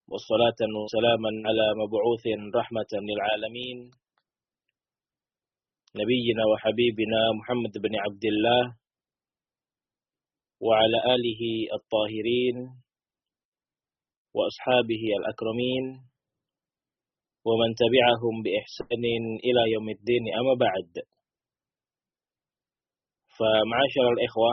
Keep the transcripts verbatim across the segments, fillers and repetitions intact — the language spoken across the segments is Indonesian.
والصلاة وسلاما على مبعوث رحمة للعالمين نبينا وحبيبنا محمد بن عبد الله وعلى آله الطاهرين وأصحابه الأكرمين ومن تبعهم بإحسان إلى يوم الدين أما بعد. فمعاشر الإخوة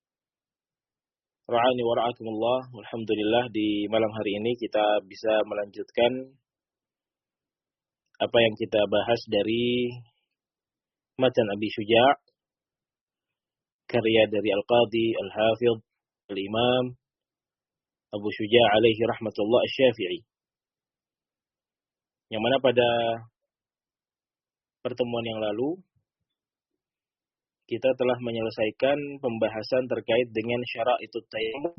ra'ani wa ra'akumullah, alhamdulillah di malam hari ini kita bisa melanjutkan apa yang kita bahas dari Matan Abi Syuja', karya dari Al-Qadhi, Al-Hafidh, Al-Imam Abu Syuja' alaihi rahmatullah Asy-Syafi'i. Yang mana pada pertemuan yang lalu kita telah menyelesaikan pembahasan terkait dengan syara'itut tayammum.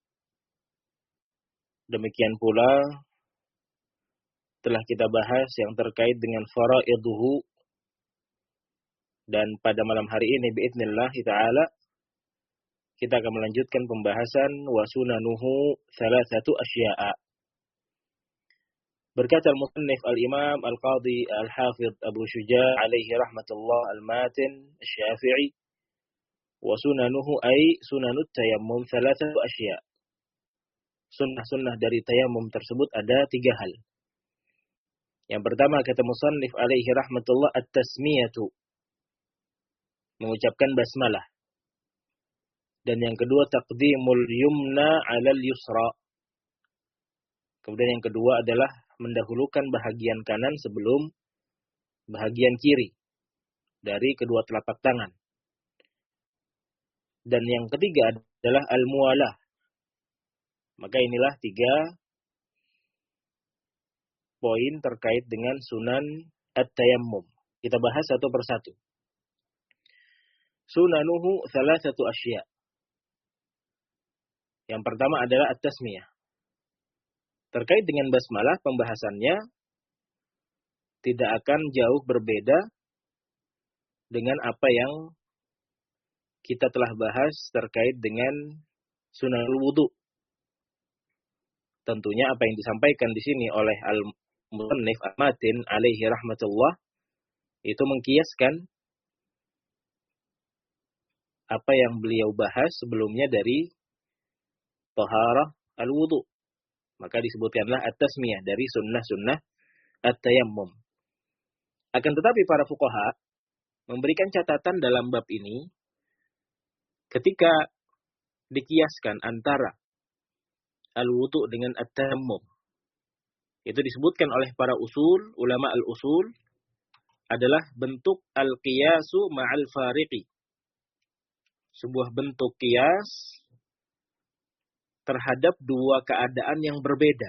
Demikian pula telah kita bahas yang terkait dengan faraiduhu. Dan pada malam hari ini biidznillah ta'ala kita akan melanjutkan pembahasan wa sunanuhu thalathatu asya'a. Berkata al-musannif al-imam al-qadhi al-hafidh Abu Syuja' alaihi rahmatullah al-matin asy-Syafi'i, wa sunanuhu ay sunanut tayammum thalathatu asya'. Sunnah-sunnah dari tayammum tersebut ada tiga hal. Yang pertama kata musannif alaihi rahmatullah at-tasmiyatu, mengucapkan basmalah. Dan yang kedua taqdimul yumna 'alal yusra. Kemudian yang kedua adalah mendahulukan bahagian kanan sebelum bahagian kiri dari kedua telapak tangan. Dan yang ketiga adalah al-muwalah. Maka inilah tiga poin terkait dengan sunan at-tayammum. Kita bahas satu persatu. Sunanuhu thalathatu asya'. Yang pertama adalah at-tasmiyah. Terkait dengan basmalah, pembahasannya tidak akan jauh berbeda dengan apa yang kita telah bahas terkait dengan sunanul wudu. Tentunya apa yang disampaikan di sini oleh al-musannif al-matin alaihi rahmatullah itu mengkiaskan apa yang beliau bahas sebelumnya dari taharah al-wudu. Maka disebutkanlah at-tasmiyah dari sunnah-sunnah at-tayammum. Akan tetapi para fuqaha memberikan catatan dalam bab ini ketika dikiaskan antara al-wudu dengan at-tayammum. Itu disebutkan oleh para usul, ulama al-usul adalah bentuk al-qiyasu ma'al fariqi. Sebuah bentuk qiyas terhadap dua keadaan yang berbeda.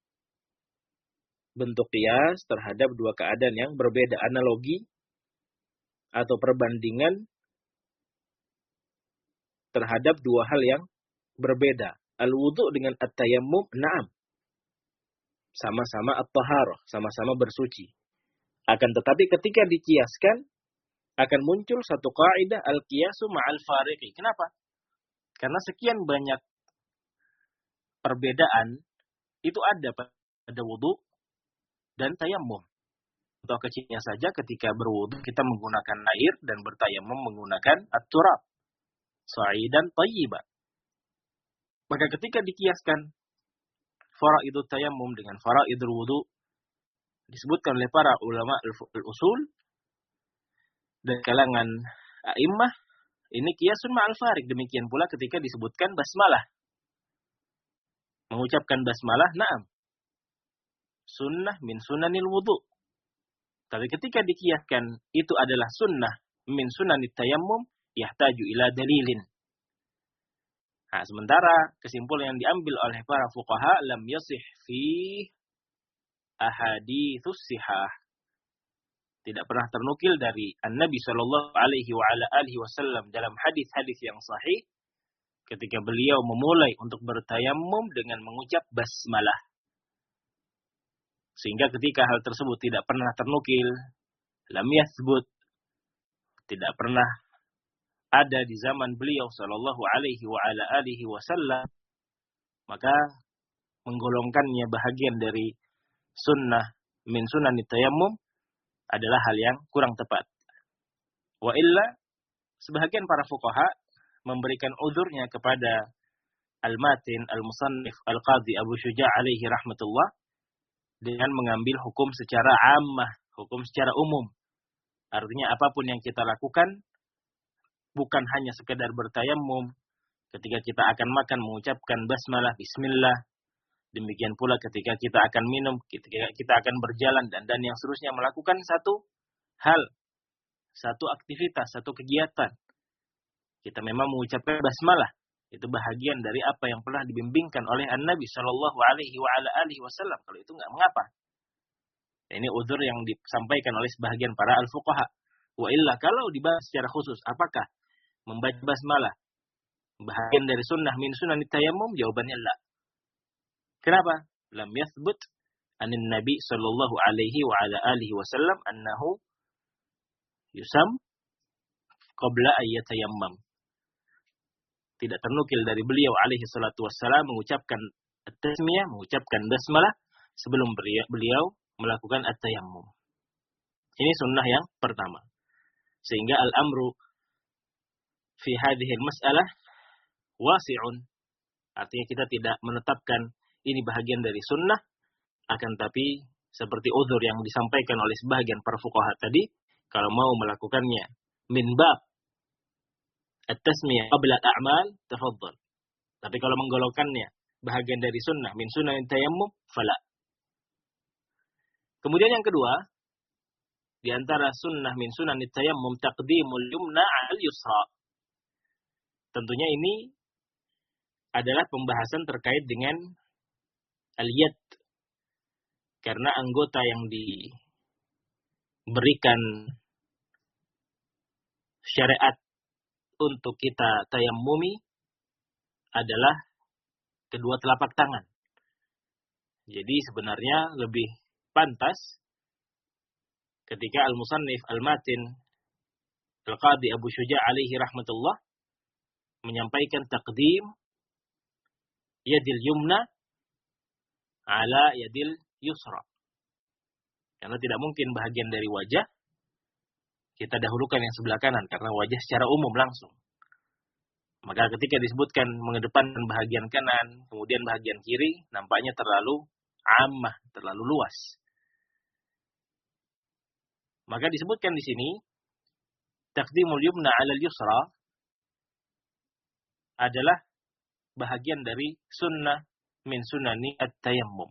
Bentuk qiyas terhadap dua keadaan yang berbeda. Analogi atau perbandingan terhadap dua hal yang berbeda. Al-wudu dengan at-tayammum, na'am. Sama-sama at-taharah, sama-sama bersuci. Akan tetapi ketika dikiaskan, akan muncul satu kaidah al-qiyasu ma'al fariqi. Kenapa? Karena sekian banyak perbedaan itu ada pada wudu dan tayammum. Contoh kecilnya saja ketika berwudu kita menggunakan air dan bertayammum menggunakan at-turab, sa'idan thayyiban. Maka ketika dikiaskan faraidut tayammum dengan faraidul wudu, disebutkan oleh para ulama al-usul dan kalangan a'immah, ini qiyasun ma'al fariq. Demikian pula ketika disebutkan basmalah. Mengucapkan basmalah, na'am. Sunnah min sunanil wudu. Tapi ketika dikiaskan itu adalah sunnah min sunanit tayammum, yahtaju ila dalilin. Nah, sementara kesimpulan yang diambil oleh para fuqaha lam yasih fi ahaditsus sihah. Tidak pernah ternukil dari An-Nabi sallallahu alaihi wa ala alihi wasallam dalam hadis-hadis yang sahih ketika beliau memulai untuk bertayammum dengan mengucap basmalah. Sehingga ketika hal tersebut tidak pernah ternukil, lam yathbut, tidak pernah ada di zaman beliau sallallahu alaihi wa ala alihi wasallam, maka menggolongkannya bahagian dari sunnah min sunan tayammum adalah hal yang kurang tepat. Wa illa, sebahagian para fuqaha memberikan uzurnya kepada Al-Matin, Al-Musannif, Al-Qadhi Abu Syuja' alaihi rahmatullah dengan mengambil hukum secara ammah, hukum secara umum. Artinya apapun yang kita lakukan bukan hanya sekedar bertayammum, ketika kita akan makan mengucapkan basmalah, bismillah. Demikian pula ketika kita akan minum, ketika kita akan berjalan, dan dan yang seterusnya, melakukan satu hal, satu aktivitas, satu kegiatan. Kita memang mengucapkan basmalah. Itu bahagian dari apa yang pernah dibimbingkan oleh An-Nabi Shallallahu Alaihi Wasallam. Kalau itu nggak mengapa. Ini uzur yang disampaikan oleh sebahagian para al-fuqaha. Wa illa, kalau dibahas secara khusus, apakah membaca basmalah bahagian dari sunnah min sunan tayammum? Jawabannya la. Kenapa? Lam yathbut anin Nabi sallallahu alaihi wa ala alihi wasallam annahu yusam qabla ayyatayammam. Tidak ternukil dari beliau alaihi salatu wassalam mengucapkan at-tasmiyah, mengucapkan basmalah sebelum beliau melakukan at-tayammum. Ini sunnah yang pertama. Sehingga al-amru fi hadhihi al-mas'alah wasi'un. Artinya kita tidak menetapkan ini bahagian dari sunnah, akan tapi seperti uzur yang disampaikan oleh sebahagian para fuqaha tadi, kalau mau melakukannya min bab at-tasmiyah qabla al-a'mal, tafadhal. Tapi kalau menggolongkannya bahagian dari sunnah min sunan tayammum, fala. Kemudian yang kedua, di antara sunnah min sunan tayammum taqdimul yumna 'alal yusra. Tentunya ini adalah pembahasan terkait dengan al-yad. Karena anggota yang diberikan syariat untuk kita tayammumi adalah kedua telapak tangan. Jadi sebenarnya lebih pantas ketika Al-Musannif Al-Matin Al-Qadhi Abu Syuja' alaihi rahmatullah menyampaikan taqdim yadil yumna ala yadil yusra. Karena tidak mungkin bahagian dari wajah kita dahulukan yang sebelah kanan, karena wajah secara umum langsung. Maka ketika disebutkan mengedepankan bahagian kanan, kemudian bahagian kiri, nampaknya terlalu ammah, terlalu luas. Maka disebutkan di sini, taqdimul yumna 'alal yusra adalah bahagian dari sunnah min sunani at-tayammum.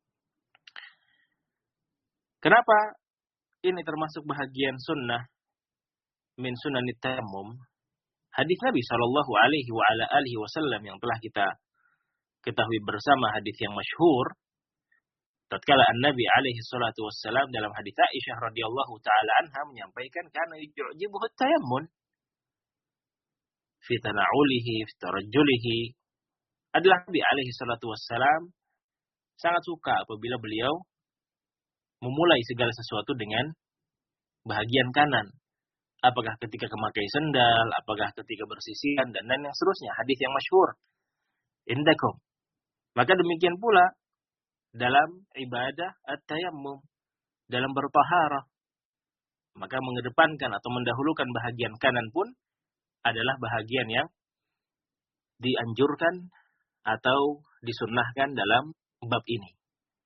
Kenapa ini termasuk bahagian sunnah min sunani at-tayammum? Hadis Nabi sallallahu alaihi wa ala alihi wasallam yang telah kita ketahui bersama, hadis yang masyhur. Tatkala An-Nabi alaihi salatu wassalam dalam hadis Aisyah radhiyallahu taala anha menyampaikan kana yu'jibuhu at-tayammun fi tana'ulihi fi tarajjulihi. Adalah Nabi alaihi salatu wassalam sangat suka apabila beliau memulai segala sesuatu dengan bahagian kanan. Apakah ketika memakai sendal, apakah ketika bersisian, dan dan yang seterusnya. Hadis yang masyhur. Indakum. Maka demikian pula dalam ibadah at-tayammum, dalam bertaharah. Maka mengedepankan atau mendahulukan bahagian kanan pun adalah bahagian yang dianjurkan atau disunnahkan dalam bab ini.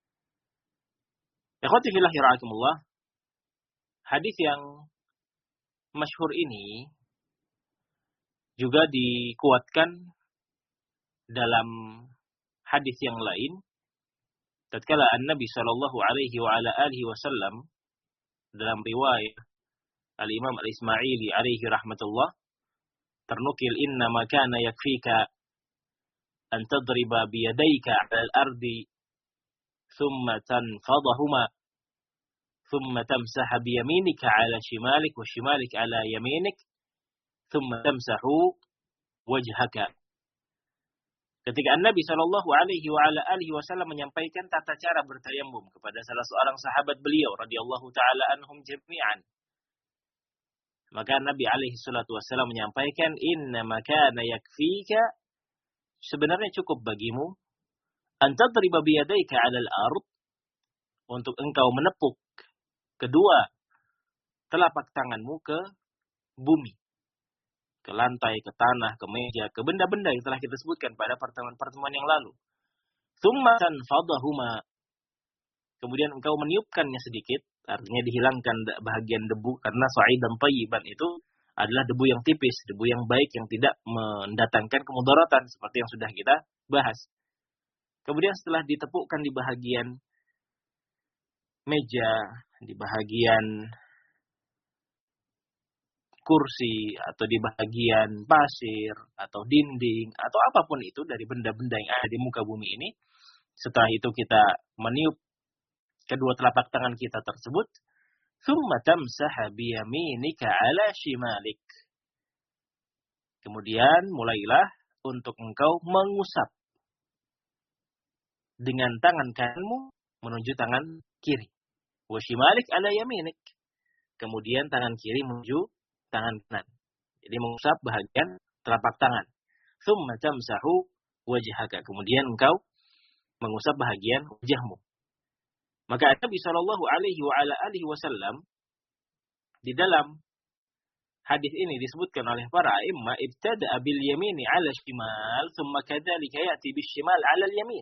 Ikhwati fillah rahimakumullah. Hadis yang masyhur ini juga dikuatkan dalam hadis yang lain. Tatkala An-Nabi sallallahu alaihi wa ala alihi wasallam dalam riwayat Al-Imam Al-Ismaili alaihi rahmatullah ternukil, inna ma kana yakfika an tadriba biyadayka 'ala al-ardi thumma tanfadhahuma thumma tamsaha biyaminika 'ala shimalik wa shimalik 'ala yaminik thumma tamsahu wajhaka. Ketika An-Nabi sallallahu alaihi wa ala alihi wasallam menyampaikan tata cara bertayammum kepada salah seorang sahabat beliau radhiyallahu taala anhum jami'an, maka Nabi alaihi salatu wasallam menyampaikan, inna ma kana yakfika, sebenarnya cukup bagimu Anta tadriba biyadayka 'alal ard, untuk engkau menepuk kedua telapak tanganmu ke bumi, ke lantai, ke tanah, ke meja, ke benda-benda yang telah kita sebutkan pada pertemuan-pertemuan yang lalu. Tsumma tanfadhahuma, kemudian engkau meniupkannya sedikit, artinya dihilangkan bahagian debu, karena sa'idan thayyiban itu adalah debu yang tipis, debu yang baik yang tidak mendatangkan kemudaratan seperti yang sudah kita bahas. Kemudian setelah ditepukkan di bahagian meja, di bahagian kursi, atau di bagian pasir, atau dinding, atau apapun itu dari benda-benda yang ada di muka bumi ini, setelah itu kita meniup kedua telapak tangan kita tersebut, thumma tamsaha biyaminika 'ala shimalik. Kemudian mulailah untuk engkau mengusap dengan tangan kananmu menuju tangan kiri. Wa shimalik 'ala yaminik. Kemudian tangan kiri menuju tangan kanan. Jadi mengusap bahagian telapak tangan. Thumma tamsahu wajhaka. Kemudian engkau mengusap bahagian wajahmu. Maka Nabi sallallahu alaihi wa ala alihi wasallam di dalam hadis ini disebutkan oleh para a'imma, ibtada'a bil yamini 'ala shimal, thumma kadzalika ya'ti bis shimal 'ala al yamin.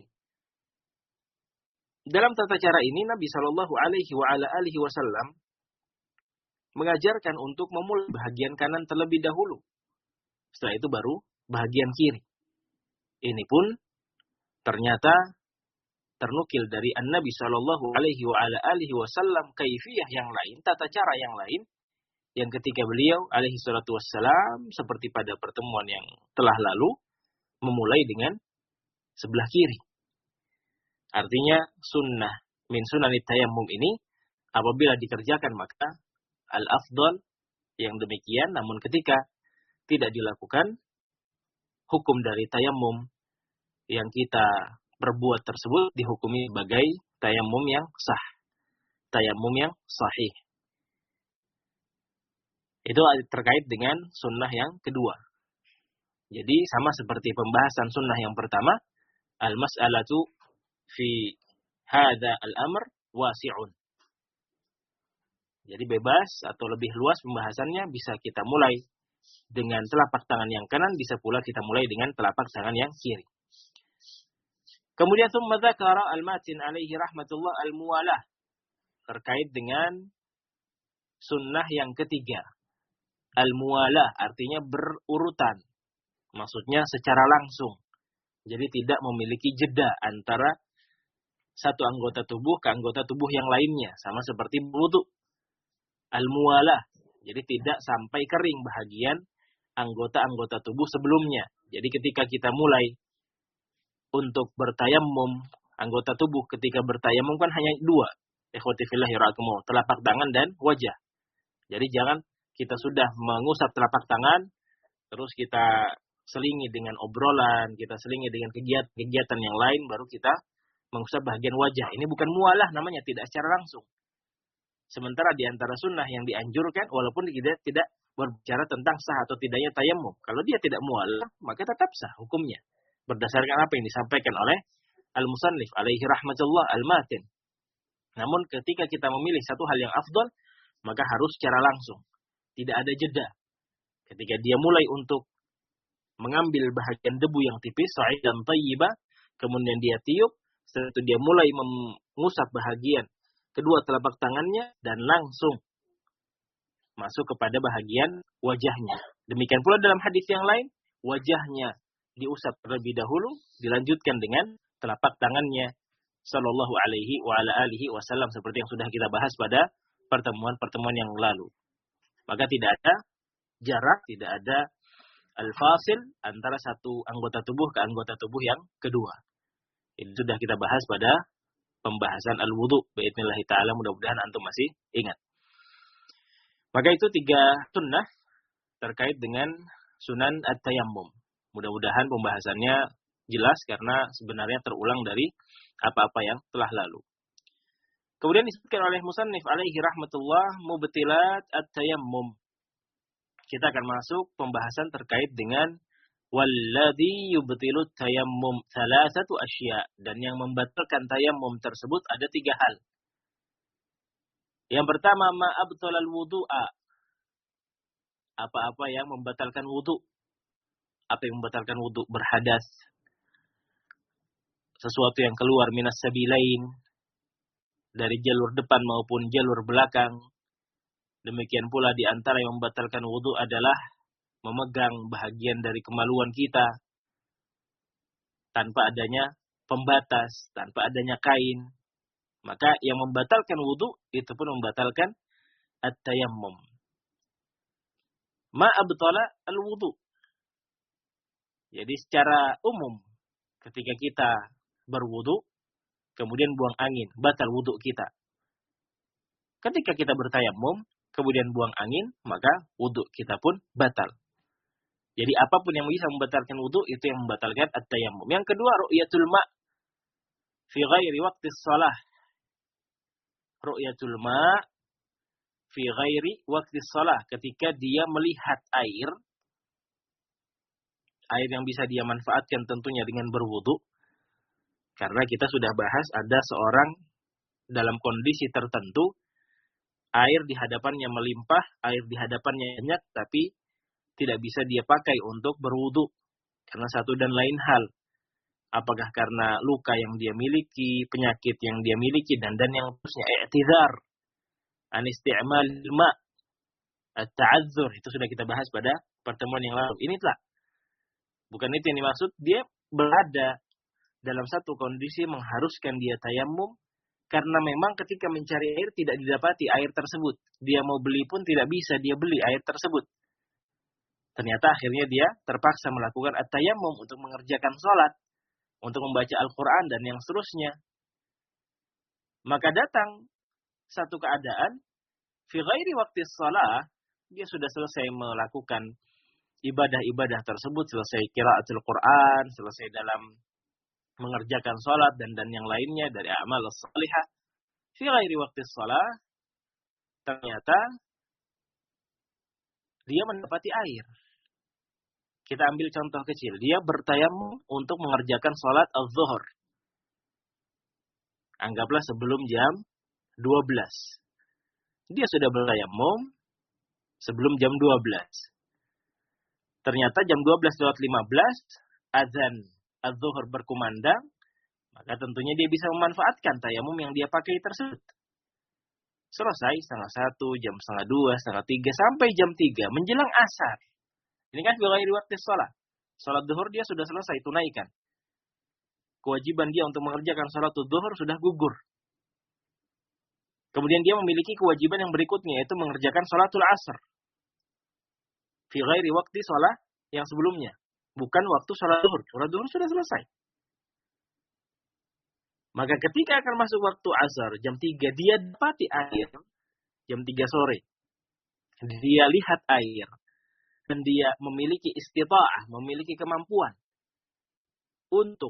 Dalam tata cara ini Nabi sallallahu alaihi wa ala alihi wasallam mengajarkan untuk memulai bahagian kanan terlebih dahulu. Setelah itu baru bahagian kiri. Ini pun ternyata ternukil dari An-Nabi sallallahu alaihi wa ala alihi wasallam kaifiyah yang lain, tata cara yang lain, yang ketika beliau alaihi salatu wassalam seperti pada pertemuan yang telah lalu memulai dengan sebelah kiri. Artinya sunnah min sunanit tayammum ini apabila dikerjakan maka al-afdal yang demikian, namun ketika tidak dilakukan, hukum dari tayammum yang kita perbuat tersebut dihukumi sebagai tayammum yang sah, tayammum yang sahih. Itu terkait dengan sunnah yang kedua. Jadi sama seperti pembahasan sunnah yang pertama, al-mas'alatu fi hadha al-amr wasi'un. Jadi bebas atau lebih luas pembahasannya, bisa kita mulai dengan telapak tangan yang kanan, bisa pula kita mulai dengan telapak tangan yang kiri. Kemudian tsumma dzakara al-matin alaihi rahmatullah al-muwalah, terkait dengan sunnah yang ketiga. Al-muwalah artinya berurutan, maksudnya secara langsung. Jadi tidak memiliki jeda antara satu anggota tubuh ke anggota tubuh yang lainnya, sama seperti wudu. Al-muwalah, jadi tidak sampai kering bahagian anggota-anggota tubuh sebelumnya. Jadi ketika kita mulai untuk bertayammum, anggota tubuh ketika bertayammum kan hanya dua. Ikhwati fillah yarhakumullah, telapak tangan dan wajah. Jadi jangan kita sudah mengusap telapak tangan, terus kita selingi dengan obrolan, kita selingi dengan kegiatan-kegiatan yang lain, baru kita mengusap bahagian wajah. Ini bukan muwalah namanya, tidak secara langsung. Sementara di antara sunnah yang dianjurkan, walaupun tidak tidak berbicara tentang sah atau tidaknya tayammum, kalau dia tidak muwalah, maka tetap sah hukumnya. Berdasarkan apa yang disampaikan oleh al-musannif alaihi rahmatullah al-matin. Namun ketika kita memilih satu hal yang afdal, maka harus secara langsung. Tidak ada jeda. Ketika dia mulai untuk mengambil bahagian debu yang tipis, sa'idan thayyiba, kemudian dia tiup, setelah itu dia mulai mengusap bahagian kedua telapak tangannya, dan langsung masuk kepada bahagian wajahnya. Demikian pula dalam hadis yang lain, wajahnya diusap terlebih dahulu, dilanjutkan dengan telapak tangannya, sallallahu alaihi wa ala alihi wasallam, seperti yang sudah kita bahas pada pertemuan-pertemuan yang lalu. Maka tidak ada jarak, tidak ada al-fasil antara satu anggota tubuh ke anggota tubuh yang kedua. Ini sudah kita bahas pada pembahasan al-wudu. Bi'idznillah ta'ala, mudah-mudahan antum masih ingat. Maka itu tiga sunnah terkait dengan sunan at-tayammum. Mudah-mudahan pembahasannya jelas karena sebenarnya terulang dari apa-apa yang telah lalu. Kemudian disebutkan oleh musannif alaihi rahmatullah mubtilat at-tayammum. Kita akan masuk pembahasan terkait dengan Walladhi yubtilu tayammum thalathatu asya. Dan yang membatalkan tayammum tersebut ada tiga hal. Yang pertama, ma abtalal wudu'a. Apa-apa yang membatalkan wudu. Apa yang membatalkan wudu? Berhadas. Sesuatu yang keluar minas sabilain. Dari jalur depan maupun jalur belakang. Demikian pula di antara yang membatalkan wudu adalah memegang bahagian dari kemaluan kita tanpa adanya pembatas, tanpa adanya kain. Maka yang membatalkan wudu itu pun membatalkan at-tayammum. Ma abtala al-wudu. Jadi secara umum ketika kita berwudu kemudian buang angin, batal wudu kita. Ketika kita bertayammum kemudian buang angin, maka wudu kita pun batal. Jadi apapun yang bisa membatalkan wudu itu yang membatalkan at-tayammum. Yang kedua, ru'yatul ma' fi ghairi waqti shalah. Ru'yatul ma' fi ghairi waqti shalah, ketika dia melihat air, air yang bisa dia manfaatkan tentunya dengan berwudu. Karena kita sudah bahas ada seorang dalam kondisi tertentu, air di hadapannya melimpah, air di hadapannya banyak, tapi tidak bisa dia pakai untuk berwudu. Karena satu dan lain hal. Apakah karena luka yang dia miliki, penyakit yang dia miliki, dan dan yang terusnya. I'tidhar. An isti'mal ma' at-ta'adzur. Itu sudah kita bahas pada pertemuan yang lalu. Ini telah. Bukan itu yang dimaksud. Dia berada dalam satu kondisi mengharuskan dia tayammum. Karena memang ketika mencari air tidak didapati air tersebut. Dia mau beli pun tidak bisa dia beli air tersebut. Ternyata akhirnya dia terpaksa melakukan at-tayammum untuk mengerjakan sholat, untuk membaca Al-Quran dan yang seterusnya. Maka datang satu keadaan, fi ghairi waqti shalah, dia sudah selesai melakukan ibadah-ibadah tersebut, selesai qiraatul Quran, selesai dalam mengerjakan sholat dan dan yang lainnya dari amal salihah. Fi ghairi waqti shalah, ternyata dia mendapati air. Kita ambil contoh kecil. Dia bertayammum untuk mengerjakan sholat az-zuhur. Anggaplah sebelum jam dua belas. Dia sudah bertayammum sebelum jam dua belas. Ternyata jam dua belas lewat lima belas, azan az-zuhur berkumandang. Maka tentunya dia bisa memanfaatkan tayammum yang dia pakai tersebut. Selesai setengah satu, jam setengah dua, setengah tiga, sampai jam tiga. Menjelang asar. Ini kan bighairi waqti shalah. Salat zuhur dia sudah selesai tunaikan. Kewajiban dia untuk mengerjakan salat zuhur sudah gugur. Kemudian dia memiliki kewajiban yang berikutnya, yaitu mengerjakan salatul asr. Fi ghairi waqti shalah yang sebelumnya. Bukan waktu salat zuhur. Salat zuhur sudah selesai. Maka ketika akan masuk waktu asar, jam tiga, dia dapati air. Jam tiga sore. Dia lihat air. Dan dia memiliki istita'ah, memiliki kemampuan untuk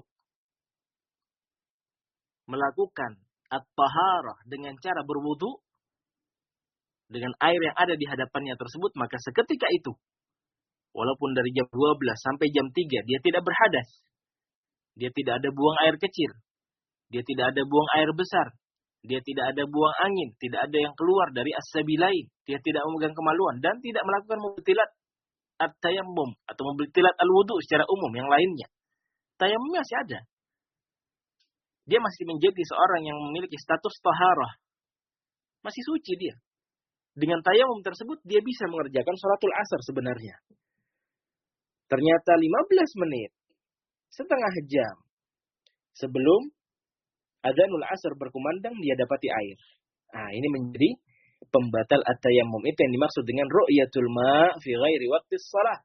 melakukan at-taharah dengan cara berwudu dengan air yang ada di hadapannya tersebut, maka seketika itu, walaupun dari jam dua belas sampai jam tiga, dia tidak berhadas. Dia tidak ada buang air kecil. Dia tidak ada buang air besar. Dia tidak ada buang angin. Tidak ada yang keluar dari as-sabilain. Dia tidak memegang kemaluan dan tidak melakukan mubtilat at-tayammum atau mubtilat al-wudu secara umum yang lainnya. Tayammum masih ada. Dia masih menjadi seorang yang memiliki status taharah. Masih suci dia. Dengan tayammum tersebut dia bisa mengerjakan sholatul asar sebenarnya. Ternyata lima belas menit, setengah jam sebelum adzanul asar berkumandang dia dapati air. Nah, ini menjadi pembatal at-tayammum. Itu yang dimaksud dengan ru'yatul ma' fi ghairi waqtis shalah.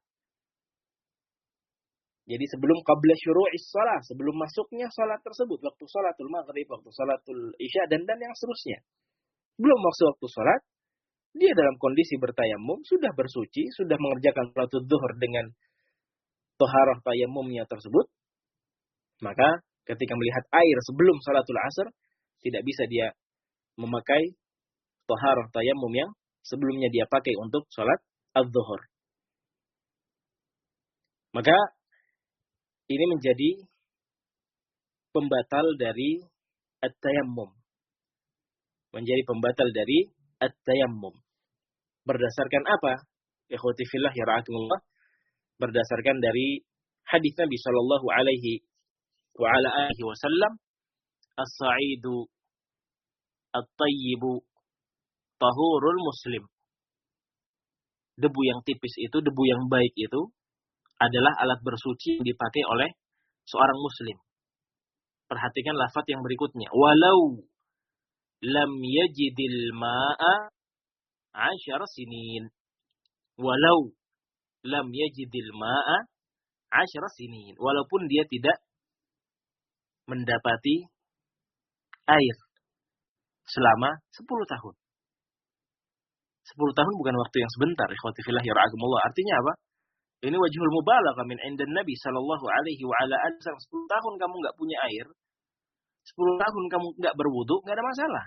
Jadi sebelum qabla syuru'is shalah, sebelum masuknya salat tersebut, waktu salatul maghrib, waktu salatul isya dan dan yang seterusnya. Belum masuk waktu salat, dia dalam kondisi bertayammum, sudah bersuci, sudah mengerjakan salatul zuhur dengan taharah tayammumnya tersebut. Maka ketika melihat air sebelum salatul asar, tidak bisa dia memakai taharah tayammum yang sebelumnya dia pakai untuk salat az-zuhur. Maka ini menjadi pembatal dari at-tayammum. Menjadi pembatal dari at-tayammum. Berdasarkan apa? Ikhwati fillah ya ra'akumullah. Berdasarkan dari hadis Nabi sallallahu alaihi wa ala alihi wasallam, as-sa'idu at-tayyibu tahurul muslim. Debu yang tipis itu, debu yang baik itu adalah alat bersuci yang dipakai oleh seorang muslim. Perhatikan lafaz yang berikutnya. Walau lam yajidil ma'a ashara sinin. Walau lam yajidil ma'a ashara sinin. Walaupun dia tidak mendapati air selama sepuluh tahun. sepuluh tahun bukan waktu yang sebentar. Ikhwati fillah ya ra'akumullah. Artinya apa? Ini wajhul mubalaghah min indan Nabi sallallahu alaihi wa ala alihi wasallam. sepuluh tahun kamu enggak punya air, sepuluh tahun kamu enggak berwudu, enggak ada masalah.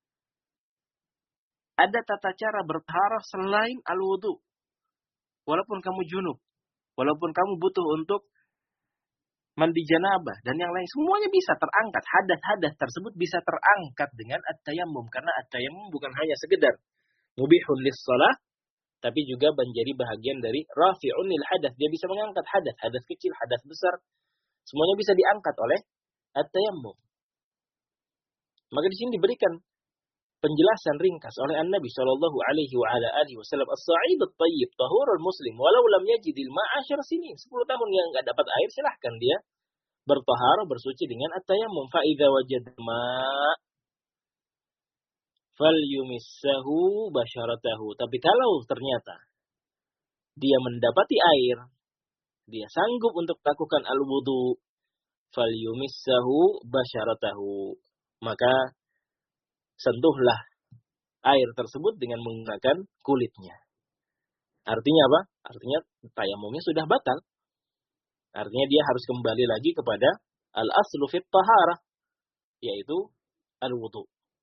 Ada tata cara bertaharah selain al-wudu. Walaupun kamu junub, walaupun kamu butuh untuk mandi janabah dan yang lain, semuanya bisa terangkat. Hadas-hadas tersebut bisa terangkat dengan at-tayammum, karena at-tayammum bukan hanya sekedar mubihun lis-shalah, tapi juga menjadi bahagian dari rafi'un lil hadas. Dia bisa mengangkat hadas, hadas kecil, hadas besar. Semuanya bisa diangkat oleh at-tayammum. Maka di sini diberikan penjelasan ringkas oleh An-Nabi sallallahu alaihi wa ala alihi wasallam, as-sa'id at-tayyib tahurul muslim walau lam yajidil ma'a ashar sinin. sepuluh tahun yang enggak dapat air, silahkan dia bertaharah, bersuci dengan at-tayammum. Fa idza wajada ma' falyumissahu basyaratahu. Tapi kalau ternyata dia mendapati air, dia sanggup untuk melakukan al-wudu, falyumissahu basyaratahu. Maka sentuhlah air tersebut dengan menggunakan kulitnya. Artinya apa? Artinya tayamumnya sudah batal. Artinya dia harus kembali lagi kepada al-aslu fit taharah, yaitu al-wudu.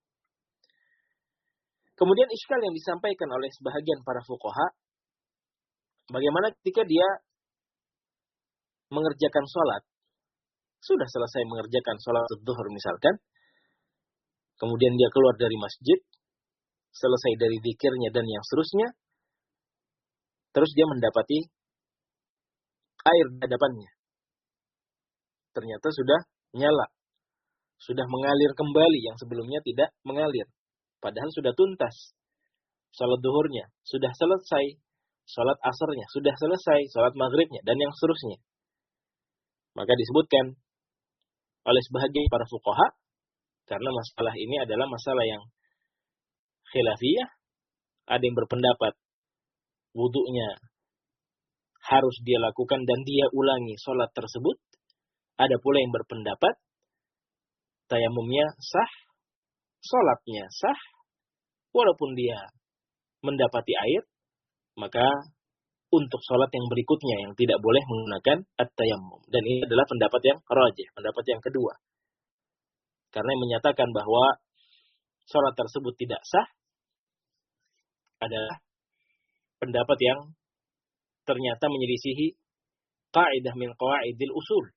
Kemudian iskal yang disampaikan oleh sebahagian para fuqaha, bagaimana ketika dia mengerjakan sholat, sudah selesai mengerjakan sholat zuhur misalkan, kemudian dia keluar dari masjid, selesai dari zikirnya dan yang seterusnya, terus dia mendapati air di hadapannya. Ternyata sudah nyala, sudah mengalir kembali yang sebelumnya tidak mengalir. Padahal sudah tuntas salat duhurnya, sudah selesai salat asarnya, sudah selesai salat maghribnya, dan yang seterusnya. Maka disebutkan oleh sebahagian para fuqaha, karena masalah ini adalah masalah yang khilafiyah, ada yang berpendapat wudunya harus dia lakukan dan dia ulangi salat tersebut. Ada pula yang berpendapat tayamumnya sah, salatnya sah, walaupun dia mendapati air, maka untuk sholat yang berikutnya yang tidak boleh menggunakan at-tayammum. Dan ini adalah pendapat yang rajih, pendapat yang kedua. Karena yang menyatakan bahwa sholat tersebut tidak sah adalah pendapat yang ternyata menyelisihi kaidah min qawaidil usul.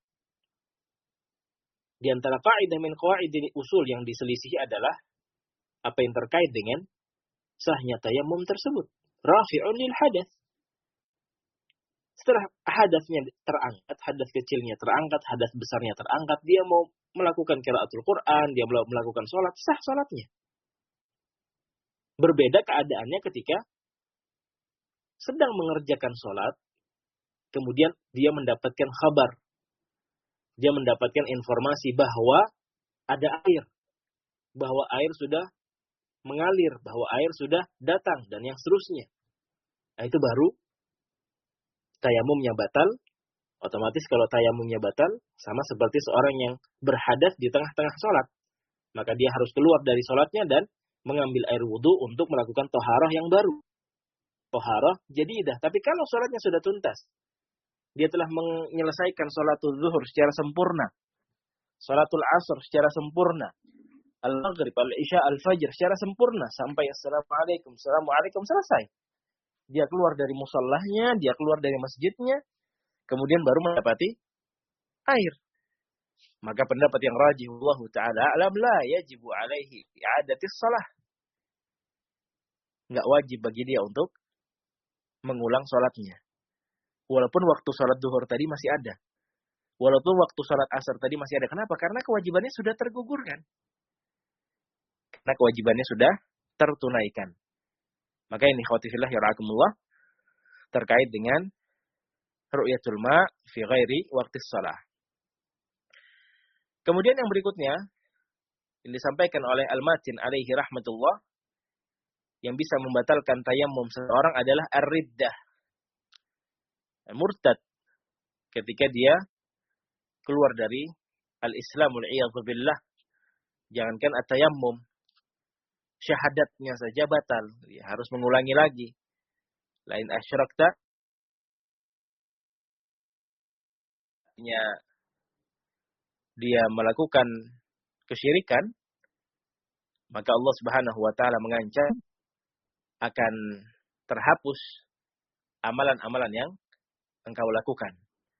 Di antara kaidah min qawaidil usul yang diselisihi adalah apa yang terkait dengan sahnya tayamum tersebut. Rafi'un lil hadas. Setelah hadasnya terangkat, hadas kecilnya terangkat, hadas besarnya terangkat, dia mau melakukan qiraatul Quran, dia mau melakukan sholat, sah sholatnya. Berbeda keadaannya ketika sedang mengerjakan sholat, kemudian dia mendapatkan khabar, dia mendapatkan informasi bahwa ada air, bahwa air sudah mengalir, bahwa air sudah datang, dan yang seterusnya. Nah, itu baru tayamumnya batal. Otomatis kalau tayamumnya batal, sama seperti seorang yang berhadas di tengah-tengah sholat. Maka dia harus keluar dari sholatnya dan mengambil air wudhu untuk melakukan toharah yang baru. Toharah jadidah. Tapi kalau sholatnya sudah tuntas, dia telah menyelesaikan sholatul zuhur secara sempurna, sholatul asr secara sempurna, al-maghrib, al-isya, al-fajr secara sempurna, sampai assalamualaikum, assalamualaikum, selesai. Dia keluar dari musallahnya, dia keluar dari masjidnya, kemudian baru mendapati air. Maka pendapat yang rajih Allah Ta'ala alam la yajibu alaihi i'adatis salah. Enggak wajib bagi dia untuk mengulang salatnya. Walaupun waktu salat duhur tadi masih ada. Walaupun waktu salat asar tadi masih ada. Kenapa? Karena kewajibannya sudah tergugurkan. Karena kewajibannya sudah tertunaikan. Maka ini khawatifillah ya ra'akumullah. Terkait dengan ru'yatul ma' fi ghairi waqtis salah. Kemudian yang berikutnya, yang disampaikan oleh Al-Matin alaihi rahmatullah, yang bisa membatalkan tayammum seseorang adalah ar-riddah. Murtad. Ketika dia keluar dari al-islamul iyadhu billah. Jangankan at-tayammum. Syahadatnya saja batal. Dia harus mengulangi lagi. Lain asyrakta. Dia melakukan kesyirikan, maka Allah Subhanahu wa taala mengancam akan terhapus amalan-amalan yang engkau lakukan.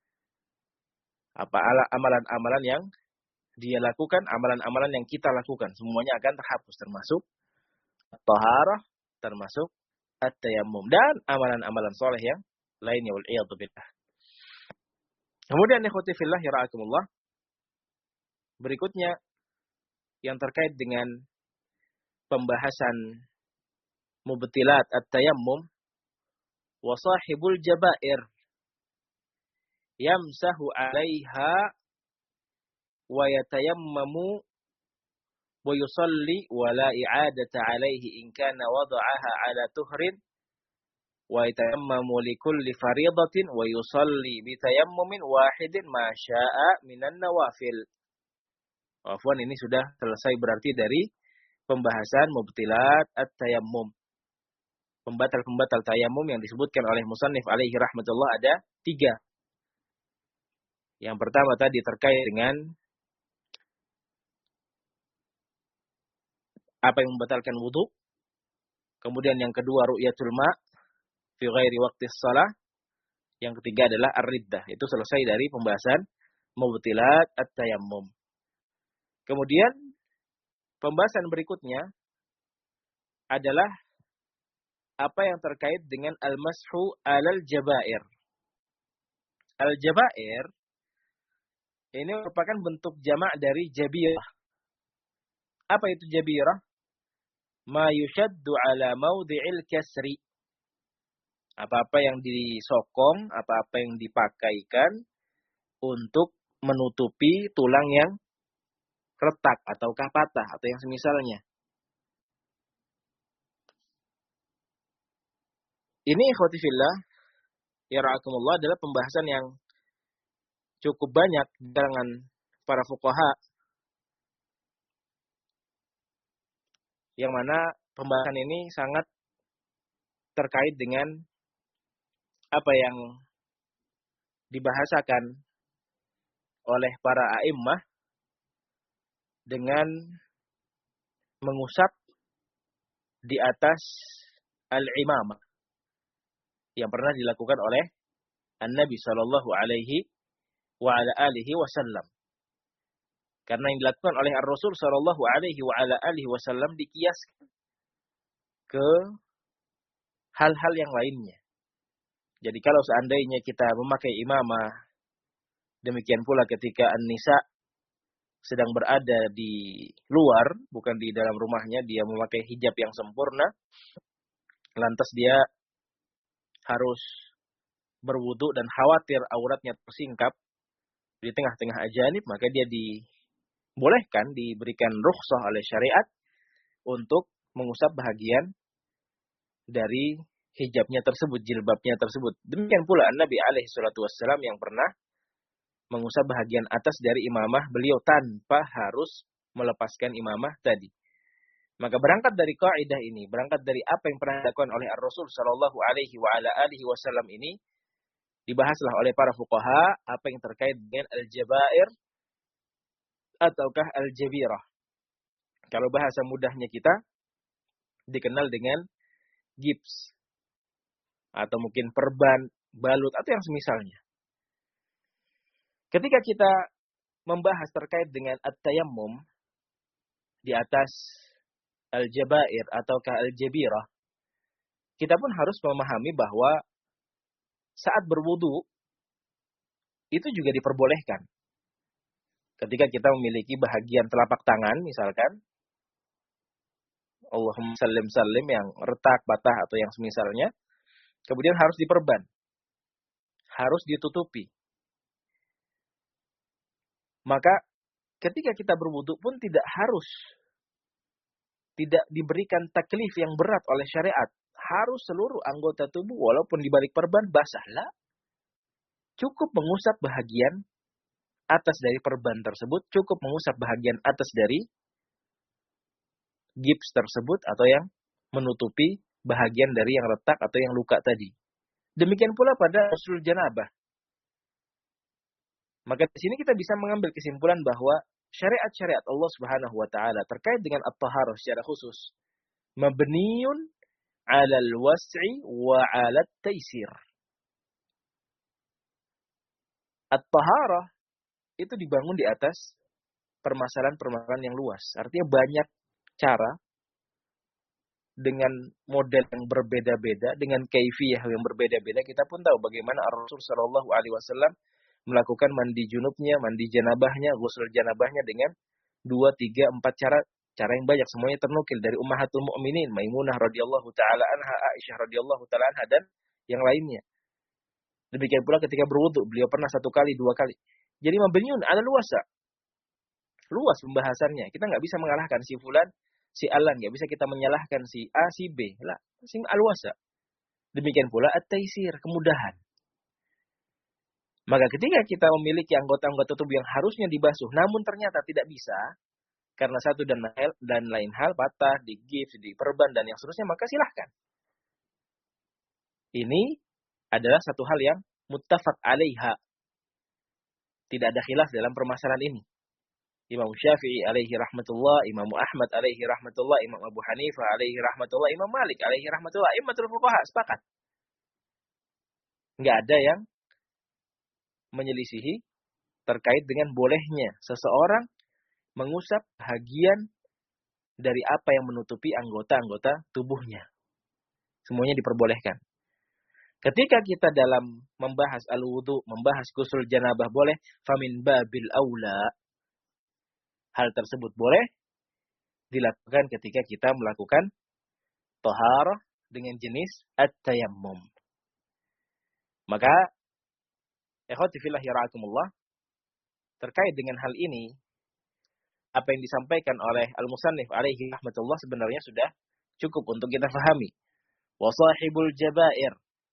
Apa amalan-amalan yang dia lakukan, amalan-amalan yang kita lakukan, semuanya akan terhapus, termasuk taharah, termasuk at-tayammum dan amalan-amalan soleh yang lainnya wal iyadhu billah. Kemudian ikhwati fillah yara'akumullah, berikutnya yang terkait dengan pembahasan mubtilat at-tayammum wa sahibul jabair yamsahu 'alaiha wa yatayammamu wa yusalli wa la i'adata 'alaihi in kana wada'aha 'ala tuhrin wa yatayammamu li kulli fariidatin wa yusalli bi tayammumin wahidin ma syaa minan nawafil. Afwan, ini sudah selesai berarti dari pembahasan mubtilat at-tayammum. Pembatal-pembatal tayammum yang disebutkan oleh musannif alaihi rahmatullah ada tiga. Yang pertama tadi terkait dengan apa yang membatalkan wudu. Kemudian yang kedua ru'yatul ma' fi ghairi waqtis shalah. Yang ketiga adalah ar-riddah. Itu selesai dari pembahasan mubtilat at-tayammum. Kemudian pembahasan berikutnya adalah apa yang terkait dengan al-mashu alal jabair. Al-jabair ini merupakan bentuk jamak dari jabirah. Apa itu jabirah? Ma yushaddu ala mawdi'il kasri. Apa-apa yang disokong, apa-apa yang dipakaikan untuk menutupi tulang yang retak ataukah patah atau yang semisalnya. Ini ikhwati fillah ya ra'akumullah adalah pembahasan yang cukup banyak di kalangan para fuqaha, yang mana pembahasan ini sangat terkait dengan apa yang dibahasakan oleh para a'immah dengan mengusap di atas al-imamah yang pernah dilakukan oleh An-Nabi sallallahu alaihi wa ala alihi wasallam. Karena yang dilakukan oleh Ar-Rasul sallallahu alaihi wa ala alihi wasallam dikiaskan ke hal-hal yang lainnya. Jadi kalau seandainya kita memakai imamah, demikian pula ketika an-nisa sedang berada di luar, bukan di dalam rumahnya, dia memakai hijab yang sempurna, lantas dia harus berwudu dan khawatir auratnya tersingkap di tengah-tengah ajanib, maka dia dibolehkan, diberikan rukhsah oleh syariat untuk mengusap bahagian dari hijabnya tersebut, jilbabnya tersebut. Demikian pula Nabi alaihi salatu wassalam yang pernah mengusap bahagian atas dari imamah beliau tanpa harus melepaskan imamah tadi. Maka berangkat dari kaidah ini, berangkat dari apa yang pernah dilakukan oleh Ar-Rasul sallallahu alaihi wa ala alihi wasallam ini, dibahaslah oleh para fuqaha apa yang terkait dengan al-jabair ataukah al-jabirah. Kalau bahasa mudahnya kita dikenal dengan gips atau mungkin perban, balut atau yang semisalnya. Ketika kita membahas terkait dengan at-tayammum di atas al-jabair ataukah al-jabirah, kita pun harus memahami bahwa saat berwudu itu juga diperbolehkan. Ketika kita memiliki bahagian telapak tangan, misalkan, Allahumma sallim sallim yang retak, patah, atau yang semisalnya, kemudian harus diperban. Harus ditutupi. Maka ketika kita berwudu pun tidak harus, tidak diberikan taklif yang berat oleh syariat. Harus seluruh anggota tubuh, walaupun dibalik perban, basahlah. Cukup mengusap bahagian atas dari perban tersebut, cukup mengusap bahagian atas dari gips tersebut, atau yang menutupi bahagian dari yang retak atau yang luka tadi. Demikian pula pada ghusl janabah. Maka di sini kita bisa mengambil kesimpulan bahwa syariat-syariat Allah Subhanahu wa taala terkait dengan at-taharah secara khusus mabniun 'alal was'i wa 'alat taysir. At-taharah itu dibangun di atas permasalahan-permasalahan yang luas. Artinya banyak cara dengan model yang berbeda-beda, dengan kaifiyah yang berbeda-beda. Kita pun tahu bagaimana Rasul sallallahu alaihi wasallam melakukan mandi junubnya, mandi janabahnya, ghusl janabahnya dengan dua, tiga, empat cara, cara yang banyak. Semuanya ternukil dari Ummahatul Mukminin, Maimunah radhiyallahu taala anha, Aisyah radhiyallahu taala anha, dan yang lainnya. Demikian pula ketika berwudu, beliau pernah satu kali, dua kali. Jadi mabniun 'ala luasa. Luas pembahasannya. Kita nggak bisa mengalahkan si fulan, si alan, nggak bisa kita menyalahkan si A, si B. Lah, sing al-wasa. Demikian pula at-taisir, kemudahan. Maka ketika kita memiliki anggota-anggota tubuh yang harusnya dibasuh, namun ternyata tidak bisa, karena satu dan, dan lain hal, patah, digips, diperban, dan yang seterusnya, maka silahkan. Ini adalah satu hal yang muttafaq alaiha. Tidak ada khilaf dalam permasalahan ini. Imam Syafi'i alaihi rahmatullah, Imam Ahmad alaihi rahmatullah, Imam Abu Hanifah alaihi rahmatullah, Imam Malik alaihi rahmatullah, Immatul Fuqaha, sepakat. Nggak ada yang menyelisihi terkait dengan bolehnya seseorang mengusap bagian dari apa yang menutupi anggota-anggota tubuhnya. Semuanya diperbolehkan. Ketika kita dalam membahas al-wudu, membahas ghusl janabah boleh, famin babil aula. Hal tersebut boleh dilakukan ketika kita melakukan taharah dengan jenis at-tayammum. Maka ikhwati fillah yara'akumullah, terkait dengan hal ini, apa yang disampaikan oleh al-musannif alaihi rahmatullah sebenarnya sudah cukup untuk kita fahami. Wa sahibul jabair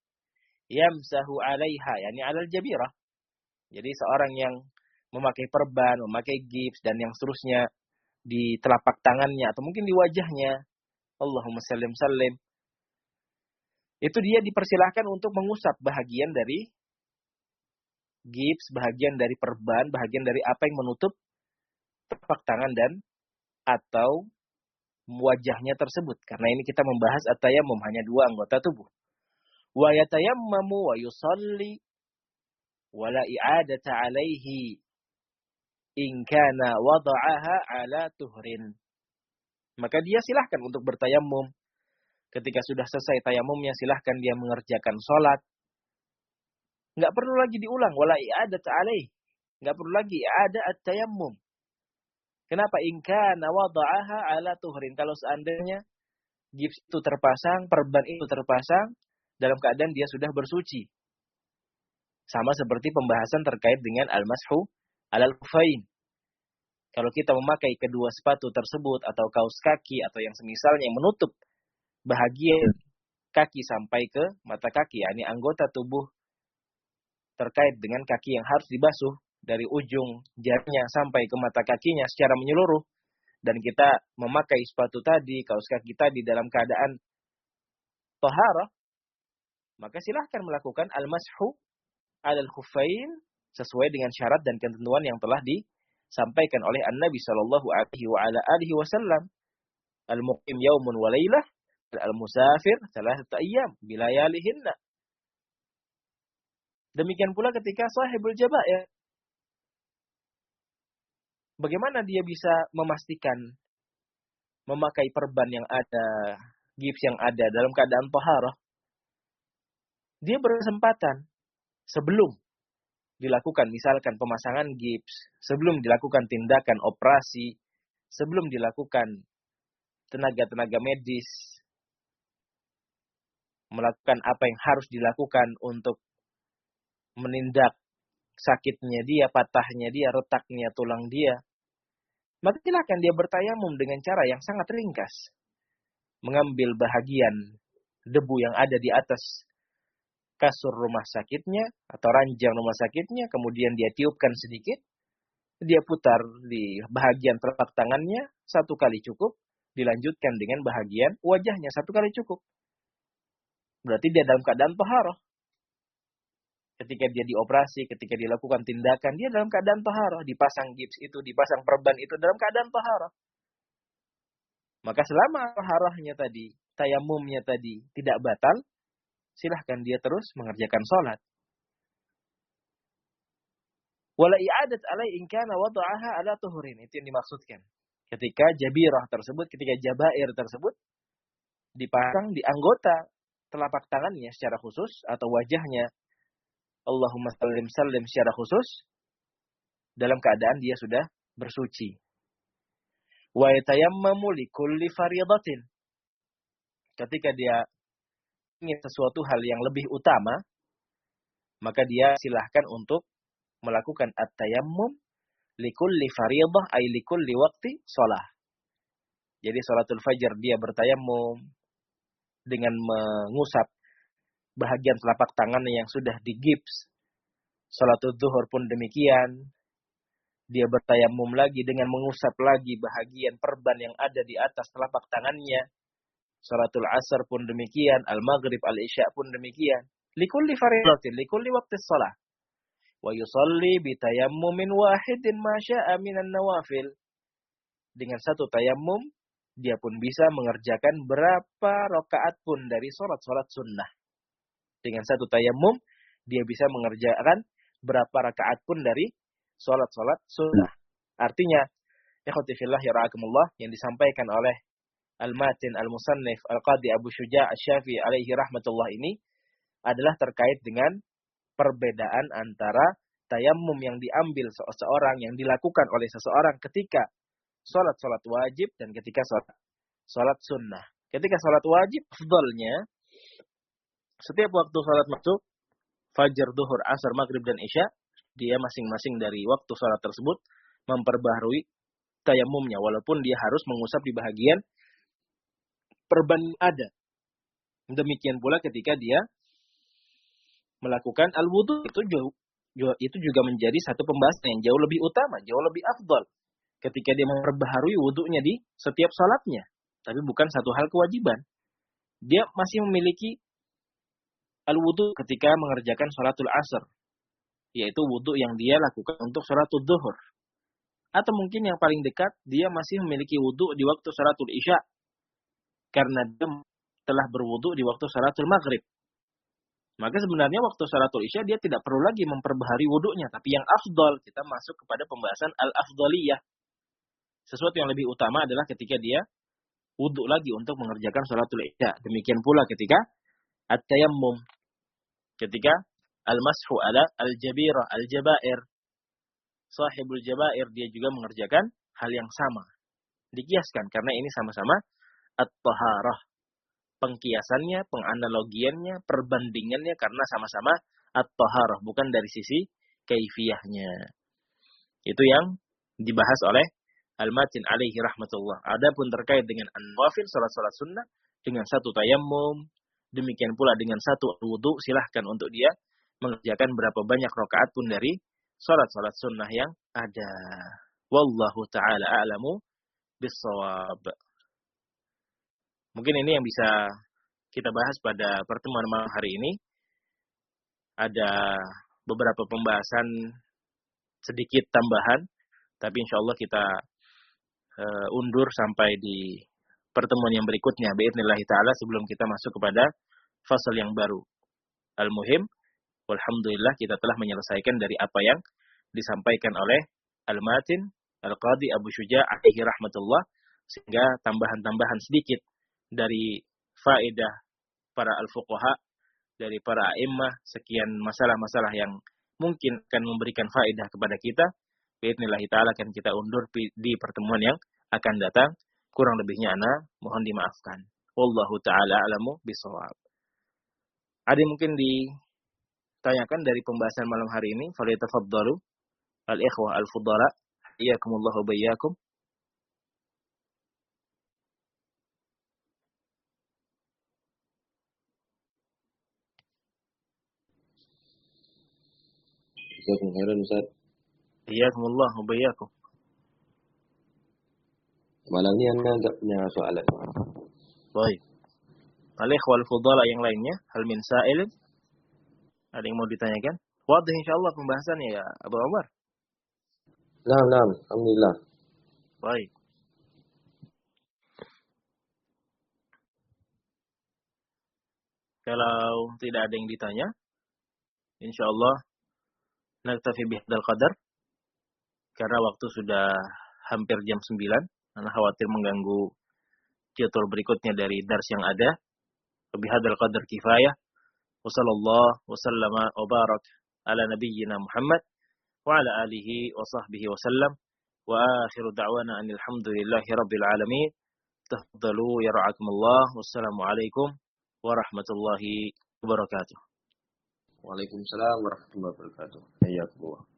yamsahu 'alaiha, yani 'alal jabirah. Jadi seorang yang memakai perban, memakai gips, dan yang seterusnya di telapak tangannya atau mungkin di wajahnya, Allahumma sallim sallim, itu dia dipersilahkan untuk mengusap bahagian dari gips, bahagian dari perban, bahagian dari apa yang menutup telapak tangan dan atau wajahnya tersebut. Karena ini kita membahas at-tayammum, hanya dua anggota tubuh. Wa yatayammamu wa yusalli wa la i'adata 'alaihi in kana wada'aha 'ala tuhrin. Maka dia silahkan untuk bertayammum. Ketika sudah selesai tayamumnya, silahkan dia mengerjakan sholat. Nggak perlu lagi diulang. Wala i'adata 'alaihi. Nggak perlu lagi ada at-tayammum. Kenapa? In kana wada'aha 'ala tuhrin. Kalau seandainya gips itu terpasang, perban itu terpasang, dalam keadaan dia sudah bersuci. Sama seperti pembahasan terkait dengan al-mashu alal kufain. Kalau kita memakai kedua sepatu tersebut atau kaos kaki atau yang semisalnya yang menutup bahagian kaki sampai ke mata kaki, yakni anggota tubuh terkait dengan kaki yang harus dibasuh dari ujung jarinya sampai ke mata kakinya secara menyeluruh, dan kita memakai sepatu tadi, kaos kaki tadi dalam keadaan taharah, maka silahkan melakukan al-mashu alal khuffain sesuai dengan syarat dan ketentuan yang telah disampaikan oleh An-Nabi sallallahu alaihi wa ala alihi wasallam. Al-muqim yaumun wa lailah, al-musafir thalathata ayyam bilayalihinna. Demikian pula ketika sahibul jabair, Bagaimana dia bisa memastikan memakai perban yang ada, gips yang ada dalam keadaan taharah? Dia berkesempatan sebelum dilakukan misalkan pemasangan gips, sebelum dilakukan tindakan operasi, sebelum dilakukan tenaga-tenaga medis, melakukan apa yang harus dilakukan untuk menindak sakitnya dia, patahnya dia, retaknya tulang dia, maka silakan dia bertayamum dengan cara yang sangat ringkas. Mengambil bahagian debu yang ada di atas kasur rumah sakitnya atau ranjang rumah sakitnya, kemudian dia tiupkan sedikit, dia putar di bahagian telapak tangannya satu kali cukup, dilanjutkan dengan bahagian wajahnya satu kali cukup. Berarti dia dalam keadaan taharah. Ketika dia dioperasi, ketika dilakukan tindakan, dia dalam keadaan taharah. Dipasang gips itu, dipasang perban itu dalam keadaan taharah. Maka selama taharahnya tadi, tayamumnya tadi tidak batal, silahkan dia terus mengerjakan sholat. Wala i'adat alai in kana wada'aha ala tuhurin. Itu yang dimaksudkan. Ketika jabirah tersebut, ketika jabair tersebut dipasang di anggota telapak tangannya secara khusus atau wajahnya, Allahumma sallim sallim secara khusus, dalam keadaan dia sudah bersuci. Wa yatayammamu likulli fariidatin. Ketika dia ingin sesuatu hal yang lebih utama, maka dia silahkan untuk melakukan at-tayammum likulli fariidah ay likulli waqti shalah. Jadi salatul fajar dia bertayammum dengan mengusap bahagian telapak tangannya yang sudah digips. Salatul zuhur pun demikian. Dia bertayamum lagi dengan mengusap lagi bahagian perban yang ada di atas telapak tangannya. Salatul asar pun demikian. Al-maghrib, al-isya pun demikian. Likulli fariidatin, likulli waqti shalah. Wa yusalli bitayammumin wahidin ma syaa minan nawafil. Dengan satu tayammum, dia pun bisa mengerjakan berapa rakaat pun dari salat-salat sunnah. Dengan satu tayammum, dia bisa mengerjakan berapa rakaat pun dari salat-salat sunnah. Artinya, ikhwati fillah ya ra'akumullah, yang disampaikan oleh Al-Matin Al-Musannif Al-Qadi Abu Syuja' Asy-Syafi'i alaihi rahmatullah ini adalah terkait dengan perbedaan antara tayammum yang diambil seseorang, yang dilakukan oleh seseorang ketika salat-salat wajib dan ketika salat salat sunnah. Ketika salat wajib, afdalnya setiap waktu salat masuk, fajar, duhur, asar, maghrib, dan isya, dia masing-masing dari waktu salat tersebut memperbaharui tayamumnya, walaupun dia harus mengusap di bahagian perban ada. Demikian pula ketika dia melakukan al-wudu, itu juga, itu juga menjadi satu pembahasan yang jauh lebih utama, jauh lebih afdal. Ketika dia memperbaharui wudunya di setiap salatnya, tapi bukan satu hal kewajiban. Dia masih memiliki al-wudu ketika mengerjakan salatul asar, yaitu wudu yang dia lakukan untuk salatul zuhur. Atau mungkin yang paling dekat, dia masih memiliki wudu di waktu salatul isya, karena dia telah berwudu di waktu salatul maghrib. Maka sebenarnya waktu salatul isya dia tidak perlu lagi memperbaharui wudunya, tapi yang afdal, kita masuk kepada pembahasan al-afdaliyah. Sesuatu yang lebih utama adalah ketika dia wudu lagi untuk mengerjakan salatul isya. Demikian pula ketika at-tayammum, ketika al-mashu ala al-jabira, al-jabair, sahibul jabair, dia juga mengerjakan hal yang sama. Dikiaskan, karena ini sama-sama at-taharah. Pengkiasannya, penganalogiannya, perbandingannya, karena sama-sama at-taharah, bukan dari sisi kaifiyahnya. Itu yang dibahas oleh Al-Matin alaihi rahmatullah. Adapun terkait dengan an-nawafil, salat-salat sunnah, dengan satu tayammum, demikian pula dengan satu wudu, silahkan untuk dia mengerjakan berapa banyak rakaat pun dari salat-salat sunnah yang ada. Wallahu ta'ala a'lamu bis-shawab. Mungkin ini yang bisa kita bahas pada pertemuan malam hari ini. Ada beberapa pembahasan sedikit tambahan, tapi insya Allah kita uh, undur sampai di pertemuan yang berikutnya. Bi'idznillah ta'ala, sebelum kita masuk kepada fasal yang baru. Al-Muhim, walhamdulillah kita telah menyelesaikan dari apa yang disampaikan oleh Al-Matin Al-Qadhi Abu Syuja' alaihi rahmatullah, sehingga tambahan-tambahan sedikit dari faedah para al-fuqaha, dari para a'immah, sekian masalah-masalah yang mungkin akan memberikan faedah kepada kita. Bi'idznillah ta'ala akan kita undur di pertemuan yang akan datang. Kurang lebihnya ana mohon dimaafkan. Wallahu ta'ala alamu bisawab. Ada yang mungkin ditanyakan dari pembahasan malam hari ini? Falyatafaddalu al-ikhwah al-fudala. Iyyakumullahu wa iyyakum. Jazakum khairan Ustaz. Iyyakumullahu wa iyyakum. Malam ini Anda enggak punya soalan. Baik. Al-ikhwah al-fudala yang lainnya, hal min sa'ilin? Ada yang mau ditanyakan? Wadih insyaallah pembahasannya ya, Abu Umar. Naam, naam, alhamdulillah. Baik. Kalau tidak ada yang ditanya, insyaallah naktafi bihadzal qadar. Karena waktu sudah hampir jam sembilan, ana khawatir mengganggu jadwal berikutnya dari dars yang ada. Bihadzal qadar kifayah. Wassallallahu wasallama wa barak ala nabiyyina Muhammad wa ala alihi wa sahbihi wa sallam. Wa akhiru da'wana anil hamdulillahi rabbil alamin. Tafaddalu ya ra'akumullah. Wassalamualaikum warahmatullahi wabarakatuh. Waalaikumsalam warahmatullahi wabarakatuh. Hayyakumullah.